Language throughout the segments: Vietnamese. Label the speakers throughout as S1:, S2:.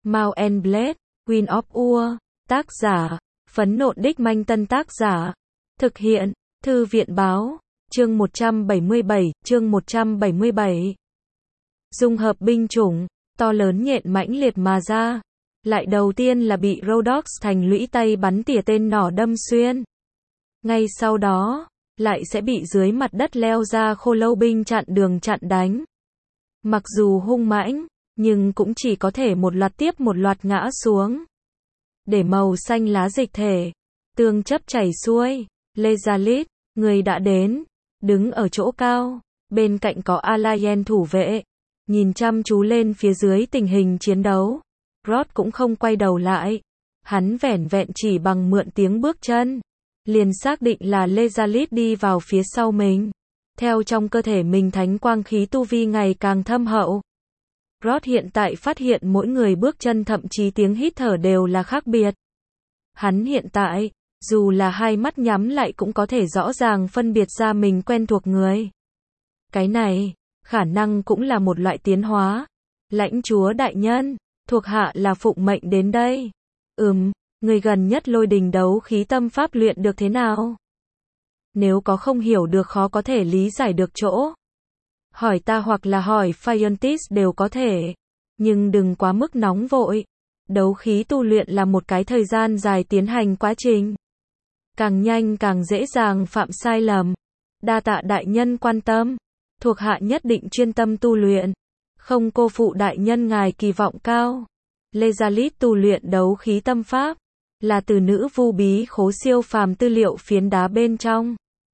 S1: Mount and Blade, Wind of War, tác giả, Phấn Nộn Đích Manh Tân tác giả, thực hiện, Thư viện báo, chương 177, chương 177. Dung hợp binh chủng, to lớn nhện mãnh liệt mà ra. Lại đầu tiên là bị Rhodoks thành lũy tay bắn tỉa tên nỏ đâm xuyên. Ngay sau đó, lại sẽ bị dưới mặt đất leo ra khô lâu binh chặn đường chặn đánh. Mặc dù hung mãnh, nhưng cũng chỉ có thể một loạt tiếp một loạt ngã xuống. Để màu xanh lá dịch thể, tương chấp chảy xuôi, Lezalit, người đã đến, đứng ở chỗ cao, bên cạnh có Alayen thủ vệ, nhìn chăm chú lên phía dưới tình hình chiến đấu. Rod cũng không quay đầu lại, hắn vẻn vẹn chỉ bằng mượn tiếng bước chân, liền xác định là Lezalit đi vào phía sau mình. Theo trong cơ thể mình thánh quang khí tu vi ngày càng thâm hậu. Rod hiện tại phát hiện mỗi người bước chân thậm chí tiếng hít thở đều là khác biệt. Hắn hiện tại, dù là hai mắt nhắm lại cũng có thể rõ ràng phân biệt ra mình quen thuộc người. Cái này, khả năng cũng là một loại tiến hóa. Lãnh chúa đại nhân, thuộc hạ là phụng mệnh đến đây. Người gần nhất lôi đình đấu khí tâm pháp luyện được thế nào? Nếu có không hiểu được khó có thể lý giải được chỗ, hỏi ta hoặc là hỏi Phiontis đều có thể. Nhưng đừng quá mức nóng vội. Đấu khí tu luyện là một cái thời gian dài tiến hành quá trình. Càng nhanh càng dễ dàng phạm sai lầm. Đa tạ đại nhân quan tâm. Thuộc hạ nhất định chuyên tâm tu luyện. Không cô phụ đại nhân ngài kỳ vọng cao. Lezalit tu luyện đấu khí tâm pháp. Là từ nữ vu bí khố siêu phàm tư liệu phiến đá bên trong.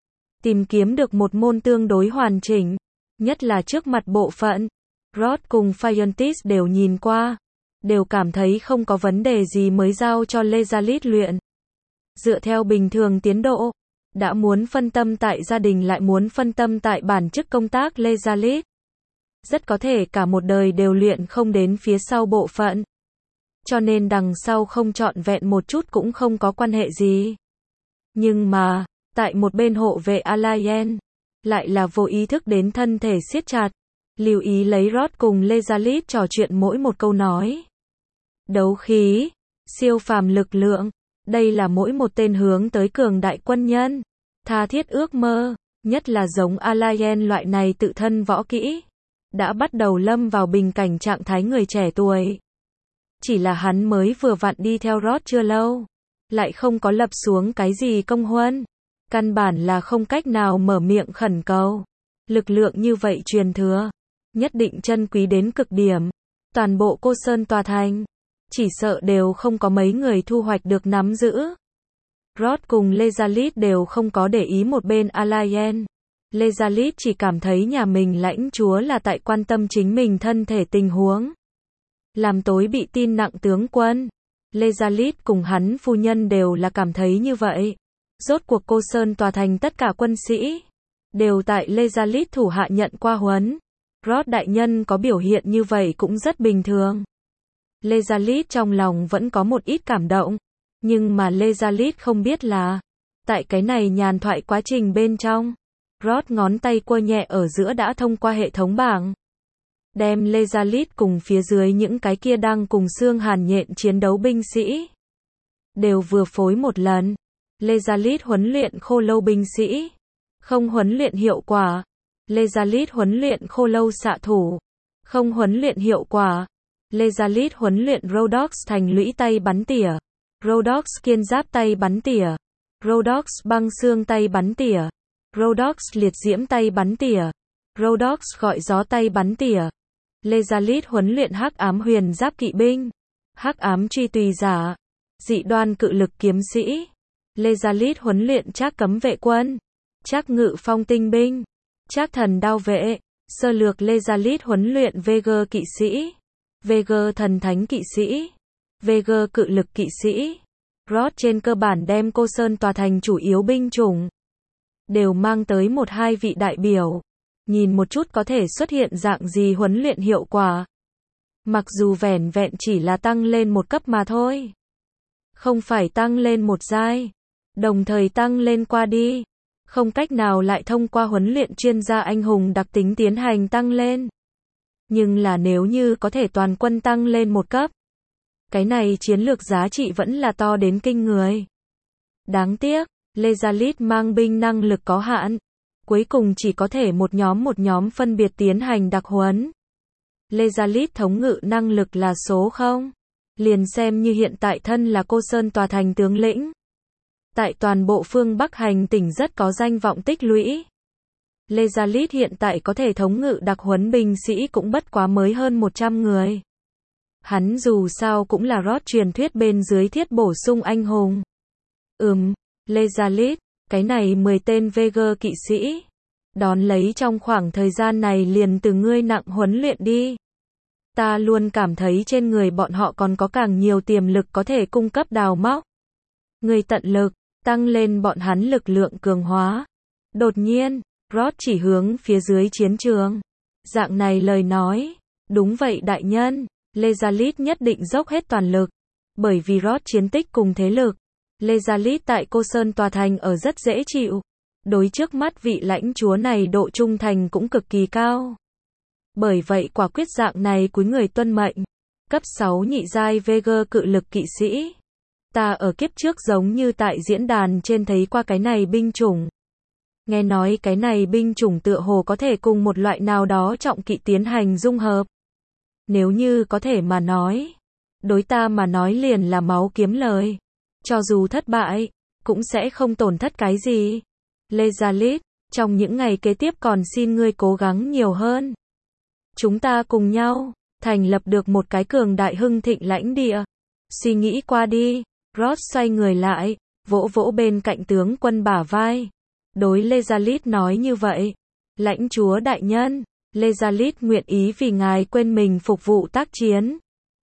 S1: Tìm kiếm được một môn tương đối hoàn chỉnh. Nhất là trước mặt bộ phận. Rod cùng Phiontis đều nhìn qua. Đều cảm thấy không có vấn đề gì mới giao cho Lezalit luyện. Dựa theo bình thường tiến độ. Đã muốn phân tâm tại gia đình lại muốn phân tâm tại bản chức công tác Lezalit. Rất có thể cả một đời đều luyện không đến phía sau bộ phận. Cho nên đằng sau không trọn vẹn một chút cũng không có quan hệ gì. Nhưng mà, tại một bên hộ vệ Alayen, lại là vô ý thức đến thân thể siết chặt. Lưu ý lấy Rod cùng Lezalit trò chuyện mỗi một câu nói. Đấu khí, siêu phàm lực lượng, đây là mỗi một tên hướng tới cường đại quân nhân. Tha thiết ước mơ, nhất là giống Alayen loại này tự thân võ kỹ. Đã bắt đầu lâm vào bình cảnh trạng thái người trẻ tuổi. Chỉ là hắn mới vừa vặn đi theo Rod chưa lâu. Lại không có lập xuống cái gì công huân. Căn bản là không cách nào mở miệng khẩn cầu. Lực lượng như vậy truyền thừa. Nhất định chân quý đến cực điểm. Toàn bộ Cô Sơn tòa thành. Chỉ sợ đều không có mấy người thu hoạch được nắm giữ. Rod cùng Lezalit đều không có để ý một bên Alayen. Lezalit chỉ cảm thấy nhà mình lãnh chúa là tại quan tâm chính mình thân thể tình huống. Làm tối bị tin nặng tướng quân. Lezalit cùng hắn phu nhân đều là cảm thấy như vậy. Rốt cuộc Cô Sơn tòa thành tất cả quân sĩ đều tại Lezalit thủ hạ nhận qua huấn. Rod đại nhân có biểu hiện như vậy cũng rất bình thường. Lezalit trong lòng vẫn có một ít cảm động. Nhưng mà Lezalit không biết là, tại cái này nhàn thoại quá trình bên trong, Rod ngón tay quơ nhẹ ở giữa đã thông qua hệ thống bảng. Đem Lezalit cùng phía dưới những cái kia đang cùng xương hàn nhện chiến đấu binh sĩ. Đều vừa phối một lần. Lezalit huấn luyện khô lâu binh sĩ. Không huấn luyện hiệu quả. Lezalit huấn luyện khô lâu xạ thủ. Không huấn luyện hiệu quả. Lezalit huấn luyện Rhodoks thành lũy tay bắn tỉa. Rhodoks kiên giáp tay bắn tỉa. Rhodoks băng xương tay bắn tỉa. Rhodoks liệt diễm tay bắn tỉa. Rhodoks gọi gió tay bắn tỉa. Lezalit huấn luyện hắc ám huyền giáp kỵ binh. Hắc ám truy tùy giả. Dị đoan cự lực kiếm sĩ. Lezalit huấn luyện trác cấm vệ quân. Trác ngự phong tinh binh. Trác thần đao vệ. Sơ lược Lezalit huấn luyện Veger kỵ sĩ. Veger thần thánh kỵ sĩ. Veger cự lực kỵ sĩ. Rod trên cơ bản đem Cô Sơn tòa thành chủ yếu binh chủng. Đều mang tới một hai vị đại biểu. Nhìn một chút có thể xuất hiện dạng gì huấn luyện hiệu quả. Mặc dù vẻn vẹn chỉ là tăng lên một cấp mà thôi. Không phải tăng lên một giai. Đồng thời tăng lên qua đi. Không cách nào lại thông qua huấn luyện chuyên gia anh hùng đặc tính tiến hành tăng lên. Nhưng là nếu như có thể toàn quân tăng lên một cấp. Cái này chiến lược giá trị vẫn là to đến kinh người. Đáng tiếc, Lezalit mang binh năng lực có hạn. Cuối cùng chỉ có thể một nhóm phân biệt tiến hành đặc huấn. Lezalit thống ngự năng lực là số 0. Liền xem như hiện tại thân là Cô Sơn Tòa Thành tướng lĩnh. Tại toàn bộ phương Bắc hành tỉnh rất có danh vọng tích lũy. Lezalit hiện tại có thể thống ngự đặc huấn binh sĩ cũng bất quá mới hơn 100 người. Hắn dù sao cũng là Roth truyền thuyết bên dưới thiết bổ sung anh hùng. Lezalit, cái này 10 tên Veger kỵ sĩ. Đón lấy trong khoảng thời gian này liền từ ngươi nặng huấn luyện đi. Ta luôn cảm thấy trên người bọn họ còn có càng nhiều tiềm lực có thể cung cấp đào móc. Ngươi tận lực, tăng lên bọn hắn lực lượng cường hóa. Đột nhiên, Roth chỉ hướng phía dưới chiến trường. Dạng này lời nói. Đúng vậy đại nhân, Lezalit nhất định dốc hết toàn lực. Bởi vì Roth chiến tích cùng thế lực. Lezalit tại Cô Sơn Tòa Thành ở rất dễ chịu. Đối trước mắt vị lãnh chúa này độ trung thành cũng cực kỳ cao. Bởi vậy quả quyết dạng này cúi người tuân mệnh. Cấp 6 nhị giai Veger cự lực kỵ sĩ. Ta ở kiếp trước giống như tại diễn đàn trên thấy qua cái này binh chủng. Nghe nói cái này binh chủng tựa hồ có thể cùng một loại nào đó trọng kỵ tiến hành dung hợp. Nếu như có thể mà nói. Đối ta mà nói liền là máu kiếm lời. Cho dù thất bại, cũng sẽ không tổn thất cái gì. Lezalit, trong những ngày kế tiếp còn xin ngươi cố gắng nhiều hơn. Chúng ta cùng nhau, thành lập được một cái cường đại hưng thịnh lãnh địa. Suy nghĩ qua đi, Roth xoay người lại, vỗ vỗ bên cạnh tướng quân bả vai. Đối Lezalit nói như vậy. Lãnh chúa đại nhân, Lezalit nguyện ý vì ngài quên mình phục vụ tác chiến.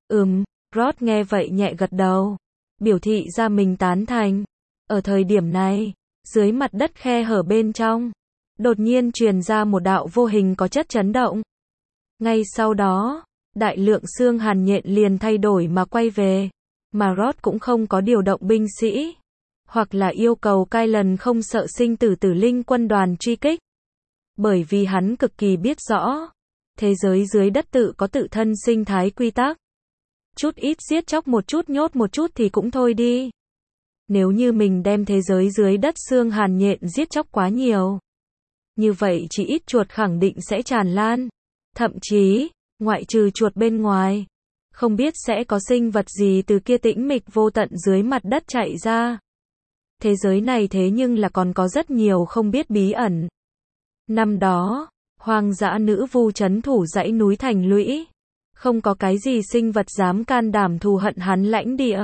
S1: Roth nghe vậy nhẹ gật đầu. Biểu thị ra mình tán thành. Ở thời điểm này, dưới mặt đất khe hở bên trong, đột nhiên truyền ra một đạo vô hình có chất chấn động. Ngay sau đó, đại lượng xương hàn nhện liền thay đổi mà quay về, mà Roth cũng không có điều động binh sĩ, hoặc là yêu cầu Kylan không sợ sinh tử tử linh quân đoàn truy kích. Bởi vì hắn cực kỳ biết rõ, thế giới dưới đất tự có tự thân sinh thái quy tắc. Chút ít giết chóc một chút nhốt một chút thì cũng thôi đi. Nếu như mình đem thế giới dưới đất xương hàn nhện giết chóc quá nhiều, như vậy chỉ ít chuột khẳng định sẽ tràn lan. Thậm chí, ngoại trừ chuột bên ngoài, không biết sẽ có sinh vật gì từ kia tĩnh mịch vô tận dưới mặt đất chạy ra. Thế giới này thế nhưng là còn có rất nhiều không biết bí ẩn. Năm đó, hoang dã nữ vu trấn thủ dãy núi thành lũy. Không có cái gì sinh vật dám can đảm thù hận hắn lãnh địa.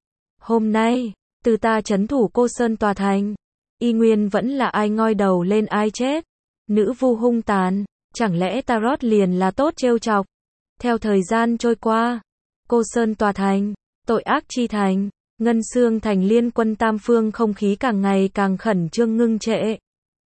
S1: Hôm nay, từ ta trấn thủ Cô Sơn Tòa Thành, y nguyên vẫn là ai ngoi đầu lên ai chết. Nữ vu hung tàn, chẳng lẽ Tarot liền là tốt trêu chọc. Theo thời gian trôi qua, Cô Sơn Tòa Thành, tội ác chi thành, Ngân Xương Thành liên quân tam phương không khí càng ngày càng khẩn trương ngưng trệ.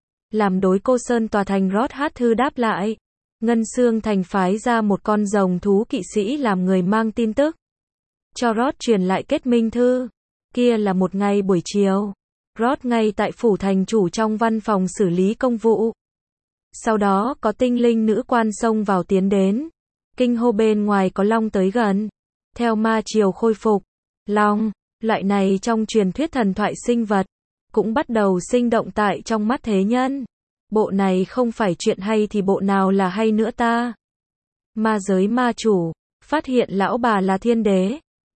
S1: Làm đối Cô Sơn Tòa Thành Roth hát thư đáp lại. Ngân Xương Thành phái ra một con rồng thú kỵ sĩ làm người mang tin tức. Cho Roth truyền lại kết minh thư. Kia là một ngày buổi chiều. Roth ngay tại phủ thành chủ trong văn phòng xử lý công vụ. Sau đó có tinh linh nữ quan xông vào tiến đến. Kinh hô bên ngoài có long tới gần. Theo ma triều khôi phục, long, loại này trong truyền thuyết thần thoại sinh vật, cũng bắt đầu sinh động tại trong mắt thế nhân. Bộ này không phải chuyện hay thì bộ nào là hay nữa ta? Ma giới ma chủ, phát hiện lão bà là thiên đế.